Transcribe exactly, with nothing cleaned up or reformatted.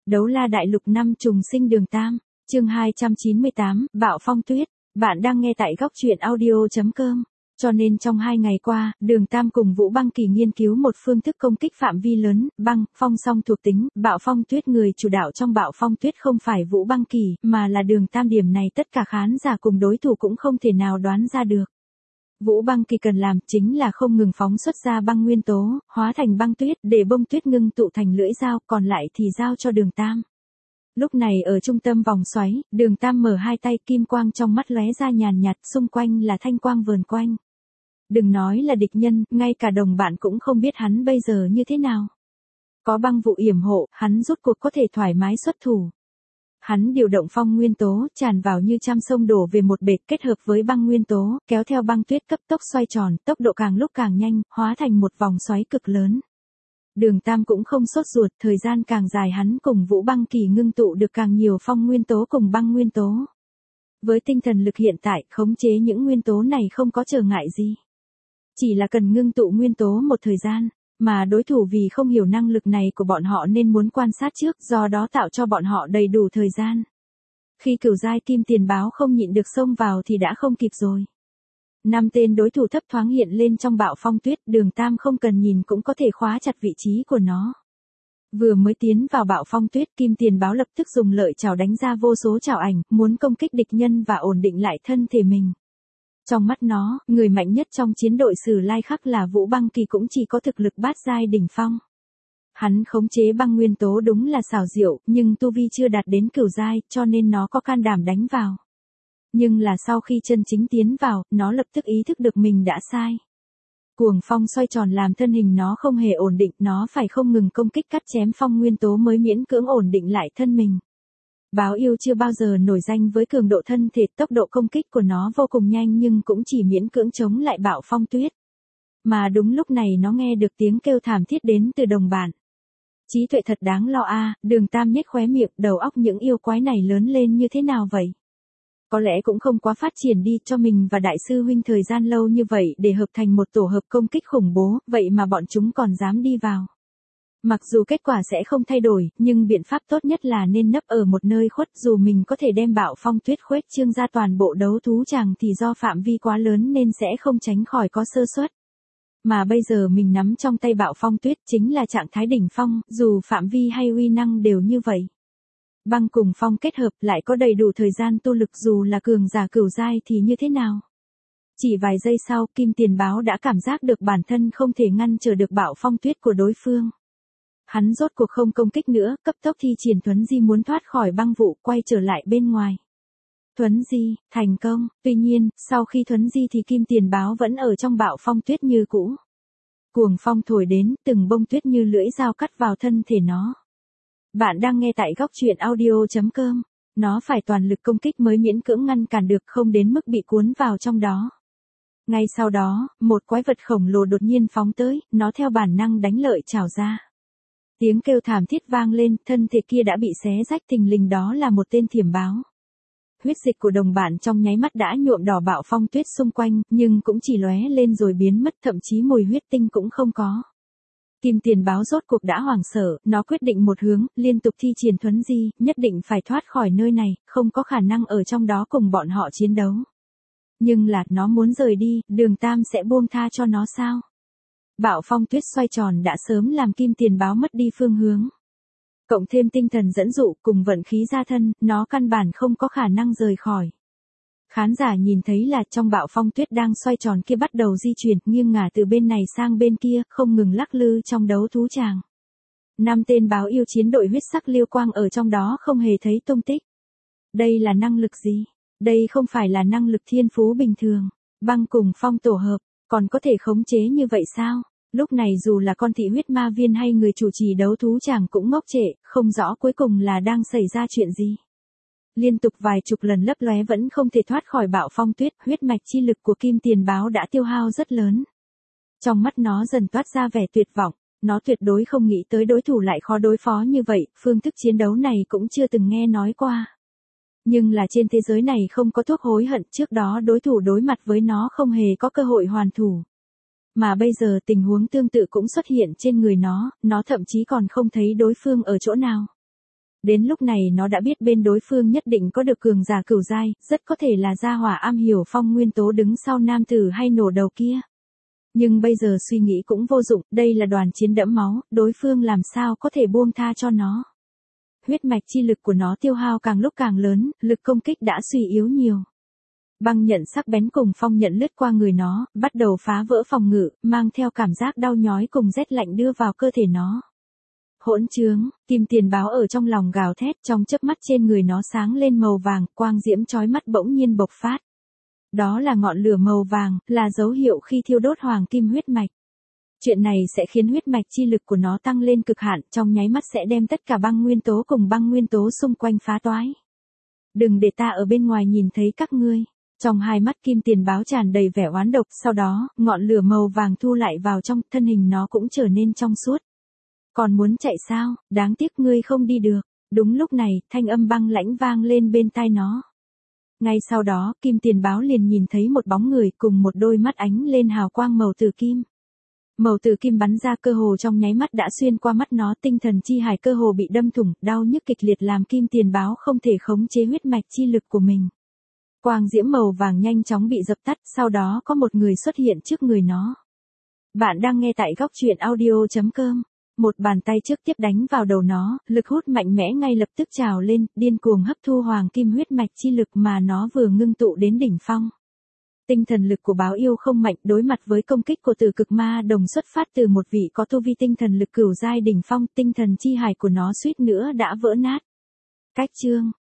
Đấu la đại lục năm trùng sinh đường tam, chương hai trăm chín mươi tám, Bạo Phong Tuyết. Bạn đang nghe tại góc truyện audio.com. Cho nên trong hai ngày qua, đường Tam cùng Vũ Băng Kỳ nghiên cứu một phương thức công kích phạm vi lớn, băng, phong song thuộc tính, Bạo Phong Tuyết. Người chủ đạo trong Bạo Phong Tuyết không phải Vũ Băng Kỳ, mà là đường Tam. Điểm này tất cả khán giả cùng đối thủ cũng không thể nào đoán ra được. Vũ Băng Kỳ cần làm chính là không ngừng phóng xuất ra băng nguyên tố, hóa thành băng tuyết, để bông tuyết ngưng tụ thành lưỡi dao, còn lại thì giao cho đường Tam. Lúc này ở trung tâm vòng xoáy, đường Tam mở hai tay, kim quang trong mắt lóe ra nhàn nhạt, xung quanh là thanh quang vờn quanh. Đừng nói là địch nhân, ngay cả đồng bạn cũng không biết hắn bây giờ như thế nào. Có băng vụ yểm hộ, hắn rốt cuộc có thể thoải mái xuất thủ. Hắn điều động phong nguyên tố, tràn vào như trăm sông đổ về một bệt, kết hợp với băng nguyên tố, kéo theo băng tuyết cấp tốc xoay tròn, tốc độ càng lúc càng nhanh, hóa thành một vòng xoáy cực lớn. Đường Tam cũng không sốt ruột, thời gian càng dài hắn cùng Vũ Băng Kỳ ngưng tụ được càng nhiều phong nguyên tố cùng băng nguyên tố. Với tinh thần lực hiện tại, khống chế những nguyên tố này không có trở ngại gì. Chỉ là cần ngưng tụ nguyên tố một thời gian. Mà đối thủ vì không hiểu năng lực này của bọn họ nên muốn quan sát trước, do đó tạo cho bọn họ đầy đủ thời gian. Khi cửu giai kim tiền báo không nhịn được xông vào thì đã không kịp rồi. Năm tên đối thủ thấp thoáng hiện lên trong Bạo Phong Tuyết, đường Tam không cần nhìn cũng có thể khóa chặt vị trí của nó. Vừa mới tiến vào Bạo Phong Tuyết, kim tiền báo lập tức dùng lợi chảo đánh ra vô số chảo ảnh, muốn công kích địch nhân và ổn định lại thân thể mình. Trong mắt nó, người mạnh nhất trong chiến đội Sử Lai Khắc là Vũ Băng Kỳ cũng chỉ có thực lực bát giai đỉnh phong. Hắn khống chế băng nguyên tố đúng là xảo diệu, nhưng tu vi chưa đạt đến cửu giai, cho nên nó có can đảm đánh vào. Nhưng là sau khi chân chính tiến vào, nó lập tức ý thức được mình đã sai. Cuồng phong xoay tròn làm thân hình nó không hề ổn định, nó phải không ngừng công kích cắt chém phong nguyên tố mới miễn cưỡng ổn định lại thân mình. Báo yêu chưa bao giờ nổi danh với cường độ thân thể, tốc độ công kích của nó vô cùng nhanh nhưng cũng chỉ miễn cưỡng chống lại Bạo Phong Tuyết. Mà đúng lúc này nó nghe được tiếng kêu thảm thiết đến từ đồng bạn. Trí tuệ thật đáng lo a, à, đường Tam nhếch khóe miệng, đầu óc những yêu quái này lớn lên như thế nào vậy? Có lẽ cũng không quá phát triển đi, cho mình và đại sư huynh thời gian lâu như vậy để hợp thành một tổ hợp công kích khủng bố, vậy mà bọn chúng còn dám đi vào. Mặc dù kết quả sẽ không thay đổi, nhưng biện pháp tốt nhất là nên nấp ở một nơi khuất, dù mình có thể đem Bạo Phong Tuyết khuếch trương ra toàn bộ đấu thú tràng thì do phạm vi quá lớn nên sẽ không tránh khỏi có sơ suất. Mà bây giờ mình nắm trong tay Bạo Phong Tuyết chính là trạng thái đỉnh phong, dù phạm vi hay uy năng đều như vậy. Băng cùng phong kết hợp lại có đầy đủ thời gian tu lực, dù là cường giả cửu giai thì như thế nào. Chỉ vài giây sau, kim tiền báo đã cảm giác được bản thân không thể ngăn trở được Bạo Phong Tuyết của đối phương. Hắn rốt cuộc không công kích nữa, cấp tốc thi triển thuấn di muốn thoát khỏi băng vụ, quay trở lại bên ngoài. Thuấn di, thành công, tuy nhiên, sau khi thuấn di thì kim tiền báo vẫn ở trong Bạo Phong Tuyết như cũ. Cuồng phong thổi đến, từng bông tuyết như lưỡi dao cắt vào thân thể nó. Bạn đang nghe tại góc truyện audio.com. Nó phải toàn lực công kích mới miễn cưỡng ngăn cản được, không đến mức bị cuốn vào trong đó. Ngay sau đó, một quái vật khổng lồ đột nhiên phóng tới, nó theo bản năng đánh lợi chảo ra. Tiếng kêu thảm thiết vang lên, thân thể kia đã bị xé rách, thình lình đó là một tên thiểm báo. Huyết dịch của đồng bạn trong nháy mắt đã nhuộm đỏ Bạo Phong Tuyết xung quanh, nhưng cũng chỉ lóe lên rồi biến mất, thậm chí mùi huyết tinh cũng không có. Kim tiền báo rốt cuộc đã hoảng sợ, nó quyết định một hướng, liên tục thi triển thuấn di, nhất định phải thoát khỏi nơi này, không có khả năng ở trong đó cùng bọn họ chiến đấu. Nhưng là, nó muốn rời đi, đường Tam sẽ buông tha cho nó sao? Bạo Phong Tuyết xoay tròn đã sớm làm kim tiền báo mất đi phương hướng. Cộng thêm tinh thần dẫn dụ cùng vận khí ra thân, nó căn bản không có khả năng rời khỏi. Khán giả nhìn thấy là trong Bạo Phong Tuyết đang xoay tròn kia bắt đầu di chuyển, nghiêng ngả từ bên này sang bên kia, không ngừng lắc lư trong đấu thú tràng. Năm tên báo yêu chiến đội huyết sắc liêu quang ở trong đó không hề thấy tung tích. Đây là năng lực gì? Đây không phải là năng lực thiên phú bình thường. Băng cùng phong tổ hợp, còn có thể khống chế như vậy sao? Lúc này dù là con thị huyết ma viên hay người chủ trì đấu thú tràng cũng ngốc trệ, không rõ cuối cùng là đang xảy ra chuyện gì. Liên tục vài chục lần lấp lóe vẫn không thể thoát khỏi Bạo Phong Tuyết, huyết mạch chi lực của kim tiền báo đã tiêu hao rất lớn. Trong mắt nó dần toát ra vẻ tuyệt vọng, nó tuyệt đối không nghĩ tới đối thủ lại khó đối phó như vậy, phương thức chiến đấu này cũng chưa từng nghe nói qua. Nhưng là trên thế giới này không có thuốc hối hận, trước đó đối thủ đối mặt với nó không hề có cơ hội hoàn thủ. Mà bây giờ tình huống tương tự cũng xuất hiện trên người nó, nó thậm chí còn không thấy đối phương ở chỗ nào. Đến lúc này nó đã biết bên đối phương nhất định có được cường giả cửu giai, rất có thể là gia hỏa am hiểu phong nguyên tố đứng sau nam tử hay nổ đầu kia. Nhưng bây giờ suy nghĩ cũng vô dụng, đây là đoàn chiến đẫm máu, đối phương làm sao có thể buông tha cho nó. Huyết mạch chi lực của nó tiêu hao càng lúc càng lớn, lực công kích đã suy yếu nhiều. Băng nhận sắc bén cùng phong nhận lướt qua người nó, bắt đầu phá vỡ phòng ngự, mang theo cảm giác đau nhói cùng rét lạnh đưa vào cơ thể nó. Hỗn trướng, kim tiền báo ở trong lòng gào thét, trong chớp mắt trên người nó sáng lên màu vàng, quang diễm chói mắt bỗng nhiên bộc phát. Đó là ngọn lửa màu vàng, là dấu hiệu khi thiêu đốt hoàng kim huyết mạch. Chuyện này sẽ khiến huyết mạch chi lực của nó tăng lên cực hạn, trong nháy mắt sẽ đem tất cả băng nguyên tố cùng băng nguyên tố xung quanh phá toái. Đừng để ta ở bên ngoài nhìn thấy các ngươi. Trong hai mắt kim tiền báo tràn đầy vẻ oán độc, sau đó, ngọn lửa màu vàng thu lại vào trong, thân hình nó cũng trở nên trong suốt. Còn muốn chạy sao, đáng tiếc ngươi không đi được. Đúng lúc này, thanh âm băng lãnh vang lên bên tai nó. Ngay sau đó, kim tiền báo liền nhìn thấy một bóng người cùng một đôi mắt ánh lên hào quang màu tử kim. Màu tử kim bắn ra cơ hồ trong nháy mắt đã xuyên qua mắt nó, tinh thần chi hải cơ hồ bị đâm thủng, đau nhức kịch liệt làm kim tiền báo không thể khống chế huyết mạch chi lực của mình. Quang diễm màu vàng nhanh chóng bị dập tắt, sau đó có một người xuất hiện trước người nó. Bạn đang nghe tại góc truyện audio chấm com. Một bàn tay trước tiếp đánh vào đầu nó, lực hút mạnh mẽ ngay lập tức trào lên, điên cuồng hấp thu hoàng kim huyết mạch chi lực mà nó vừa ngưng tụ đến đỉnh phong. Tinh thần lực của báo yêu không mạnh, đối mặt với công kích của tử cực ma đồng xuất phát từ một vị có tu vi tinh thần lực cửu giai đỉnh phong, tinh thần chi hải của nó suýt nữa đã vỡ nát. Cách chương,